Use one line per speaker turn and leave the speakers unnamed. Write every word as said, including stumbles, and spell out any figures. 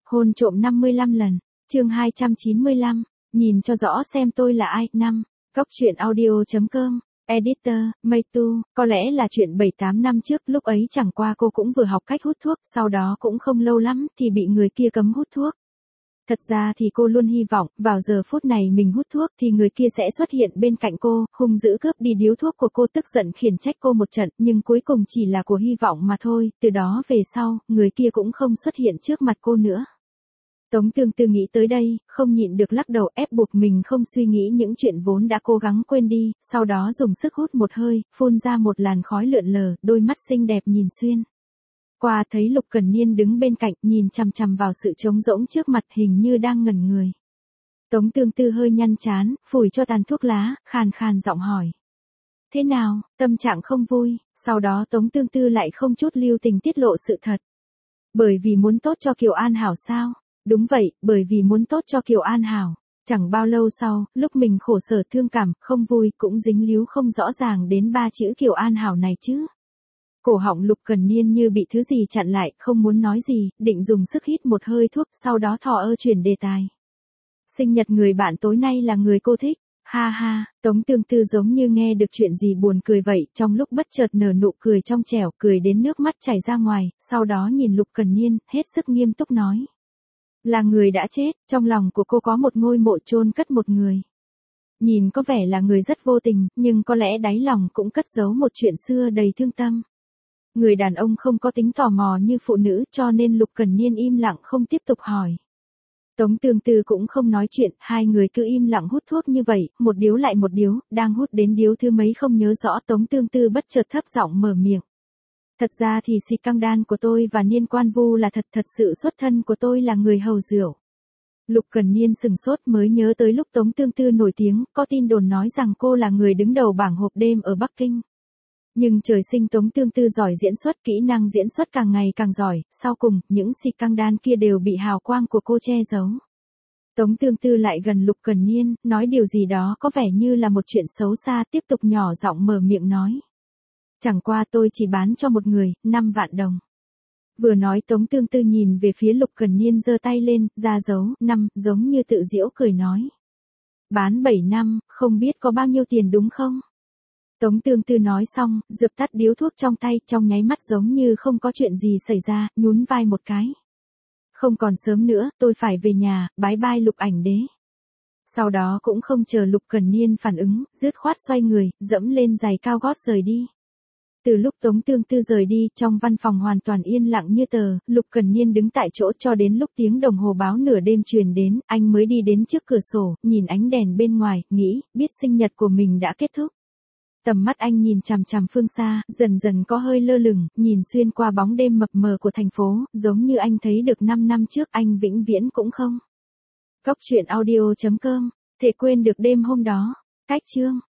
Hôn trộm năm mươi lăm lần. Chương hai trăm chín mươi lăm. Nhìn cho rõ xem tôi là ai. năm. Cóc truyện audio chấm com. Editor, Maytu, có lẽ là chuyện bảy tám năm trước, lúc ấy chẳng qua cô cũng vừa học cách hút thuốc, sau đó cũng không lâu lắm thì bị người kia cấm hút thuốc. Thật ra thì cô luôn hy vọng, vào giờ phút này mình hút thuốc thì người kia sẽ xuất hiện bên cạnh cô, hung dữ cướp đi điếu thuốc của cô, tức giận khiển trách cô một trận, nhưng cuối cùng chỉ là của hy vọng mà thôi, từ đó về sau, người kia cũng không xuất hiện trước mặt cô nữa. Tống Tương Tư nghĩ tới đây, không nhịn được lắc đầu, ép buộc mình không suy nghĩ những chuyện vốn đã cố gắng quên đi, sau đó dùng sức hút một hơi, phun ra một làn khói lượn lờ, đôi mắt xinh đẹp nhìn xuyên qua thấy Lục Cẩn Niên đứng bên cạnh, nhìn chằm chằm vào sự trống rỗng trước mặt, hình như đang ngẩn người. Tống Tương Tư hơi nhăn trán, phủi cho tàn thuốc lá, khàn khàn giọng hỏi. Thế nào, tâm trạng không vui? Sau đó Tống Tương Tư lại không chút lưu tình tiết lộ sự thật. Bởi vì muốn tốt cho Kiều An Hảo sao? Đúng vậy, bởi vì muốn tốt cho Kiều An Hảo. Chẳng bao lâu sau, lúc mình khổ sở thương cảm, không vui, cũng dính líu không rõ ràng đến ba chữ Kiều An Hảo này chứ. Cổ họng Lục Cẩn Niên như bị thứ gì chặn lại, không muốn nói gì, định dùng sức hít một hơi thuốc, sau đó thò ơ chuyển đề tài. Sinh nhật người bạn tối nay là người cô thích. Ha ha, Tống Tương Tư giống như nghe được chuyện gì buồn cười vậy, trong lúc bất chợt nở nụ cười trong trẻo, cười đến nước mắt chảy ra ngoài, sau đó nhìn Lục Cẩn Niên, hết sức nghiêm túc nói. Là người đã chết, trong lòng của cô có một ngôi mộ chôn cất một người. Nhìn có vẻ là người rất vô tình, nhưng có lẽ đáy lòng cũng cất giấu một chuyện xưa đầy thương tâm. Người đàn ông không có tính tò mò như phụ nữ, cho nên Lục Cẩn Niên im lặng không tiếp tục hỏi. Tống Tương Tư cũng không nói chuyện, hai người cứ im lặng hút thuốc như vậy, một điếu lại một điếu, đang hút đến điếu thứ mấy không nhớ rõ, Tống Tương Tư bất chợt thấp giọng mở miệng. Thật ra thì si căng đan của tôi và Niên Quan Vu là thật, thật sự xuất thân của tôi là người hầu rượu. Lục Cẩn Niên sừng sốt mới nhớ tới lúc Tống Tương Tư nổi tiếng, có tin đồn nói rằng cô là người đứng đầu bảng hộp đêm ở Bắc Kinh. Nhưng trời sinh Tống Tương Tư giỏi diễn xuất, kỹ năng diễn xuất càng ngày càng giỏi, sau cùng, những si căng đan kia đều bị hào quang của cô che giấu. Tống Tương Tư lại gần Lục Cẩn Niên, nói điều gì đó có vẻ như là một chuyện xấu xa, tiếp tục nhỏ giọng mở miệng nói. Chẳng qua tôi chỉ bán cho một người, năm vạn đồng. Vừa nói Tống Tương Tư nhìn về phía Lục Cẩn Niên giơ tay lên, ra dấu, năm, giống như tự giễu cười nói. Bán bảy năm, không biết có bao nhiêu tiền đúng không? Tống Tương Tư nói xong, dập tắt điếu thuốc trong tay, trong nháy mắt giống như không có chuyện gì xảy ra, nhún vai một cái. Không còn sớm nữa, tôi phải về nhà, bái bai Lục Ảnh Đế. Sau đó cũng không chờ Lục Cẩn Niên phản ứng, dứt khoát xoay người, dẫm lên giày cao gót rời đi. Từ lúc Tống Tương Tư rời đi, trong văn phòng hoàn toàn yên lặng như tờ, Lục Cẩn Niên đứng tại chỗ cho đến lúc tiếng đồng hồ báo nửa đêm truyền đến, anh mới đi đến trước cửa sổ, nhìn ánh đèn bên ngoài, nghĩ, biết sinh nhật của mình đã kết thúc. Tầm mắt anh nhìn chằm chằm phương xa, dần dần có hơi lơ lửng, nhìn xuyên qua bóng đêm mập mờ của thành phố, giống như anh thấy được năm năm trước, anh vĩnh viễn cũng không. Cóc truyện audio chấm com, thể quên được đêm hôm đó. Cách chương